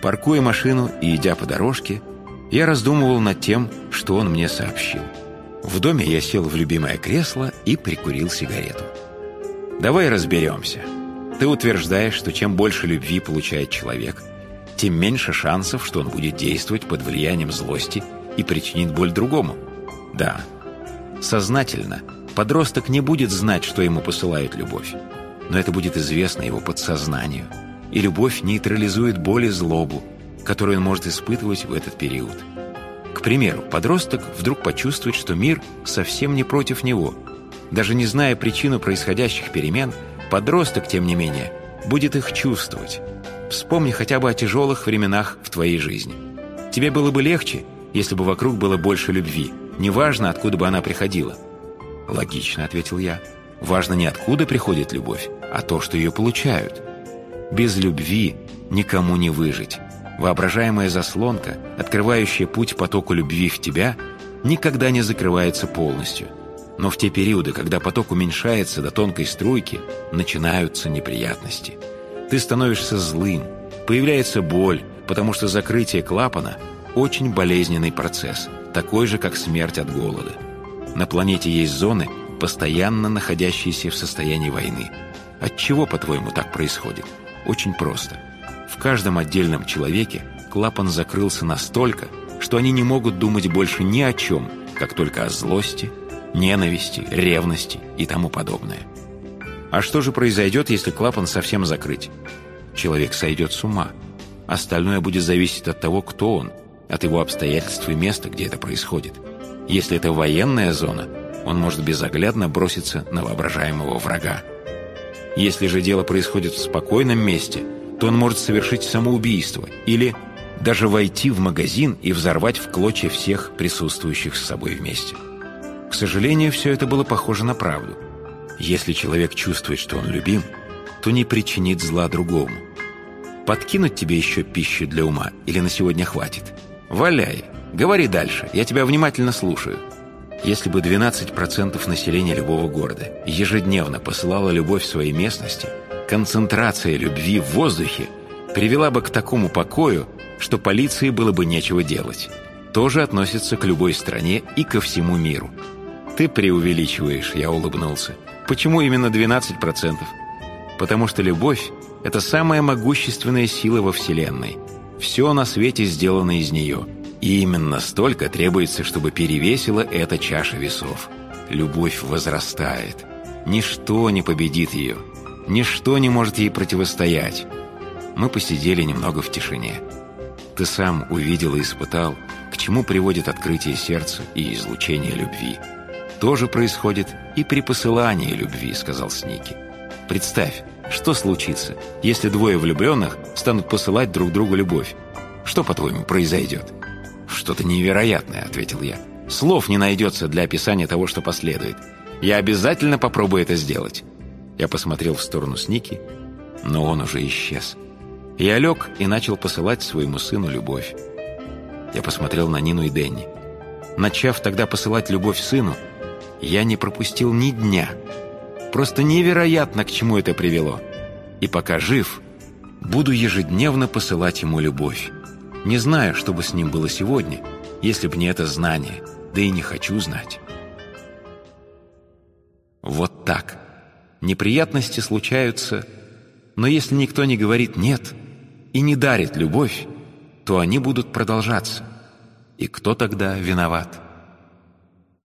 Паркуя машину и идя по дорожке, я раздумывал над тем, что он мне сообщил. В доме я сел в любимое кресло и прикурил сигарету. «Давай разберемся. Ты утверждаешь, что чем больше любви получает человек, тем меньше шансов, что он будет действовать под влиянием злости и причинит боль другому». «Да. Сознательно подросток не будет знать, что ему посылают любовь, но это будет известно его подсознанию, и любовь нейтрализует боль и злобу, которую он может испытывать в этот период. К примеру, подросток вдруг почувствует, что мир совсем не против него. Даже не зная причину происходящих перемен, подросток, тем не менее, будет их чувствовать. Вспомни хотя бы о тяжелых временах в твоей жизни. Тебе было бы легче, если бы вокруг было больше любви, неважно, откуда бы она приходила». «Логично», — ответил я. «Важно не откуда приходит любовь, а то, что ее получают. Без любви никому не выжить. Воображаемая заслонка, открывающая путь потоку любви в тебя, никогда не закрывается полностью. Но в те периоды, когда поток уменьшается до тонкой струйки, начинаются неприятности. Ты становишься злым, появляется боль, потому что закрытие клапана – очень болезненный процесс, такой же, как смерть от голода. На планете есть зоны, постоянно находящиеся в состоянии войны. Отчего, по-твоему, так происходит? Очень просто. В каждом отдельном человеке клапан закрылся настолько, что они не могут думать больше ни о чем, как только о злости, ненависти, ревности и тому подобное. А что же произойдет, если клапан совсем закрыть? Человек сойдет с ума. Остальное будет зависеть от того, кто он, от его обстоятельств и места, где это происходит. Если это военная зона, он может безоглядно броситься на воображаемого врага. Если же дело происходит в спокойном месте, то он может совершить самоубийство или даже войти в магазин и взорвать в клочья всех присутствующих с собой вместе. К сожалению, все это было похоже на правду. Если человек чувствует, что он любим, то не причинит зла другому. Подкинуть тебе еще пищу для ума или на сегодня хватит? Валяй, говори дальше, я тебя внимательно слушаю. Если бы 12% населения любого города ежедневно посылало любовь в своей местности, концентрация любви в воздухе привела бы к такому покою, что полиции было бы нечего делать. Тоже относится к любой стране и ко всему миру. Ты преувеличиваешь, я улыбнулся. Почему именно 12%? Потому что любовь – это самая могущественная сила во Вселенной. Все на свете сделано из нее. И именно столько требуется, чтобы перевесила эта чаша весов. Любовь возрастает. Ничто не победит ее. Ничто не может ей противостоять. Мы посидели немного в тишине. Ты сам увидел и испытал, к чему приводит открытие сердца и излучение любви. То же происходит и при посылании любви, сказал Сники. Представь, что случится, если двое влюбленных станут посылать друг другу любовь? Что, по-твоему, произойдет? «Что-то невероятное», — ответил я. «Слов не найдется для описания того, что последует. Я обязательно попробую это сделать». Я посмотрел в сторону Сники, но он уже исчез. Я лег и начал посылать своему сыну любовь. Я посмотрел на Нину и Дэнни. Начав тогда посылать любовь сыну, я не пропустил ни дня. Просто невероятно, к чему это привело. И пока жив, буду ежедневно посылать ему любовь. Не знаю, что бы с ним было сегодня, если бы не это знание, да и не хочу знать. Вот так. Неприятности случаются, но если никто не говорит «нет» и не дарит любовь, то они будут продолжаться. И кто тогда виноват?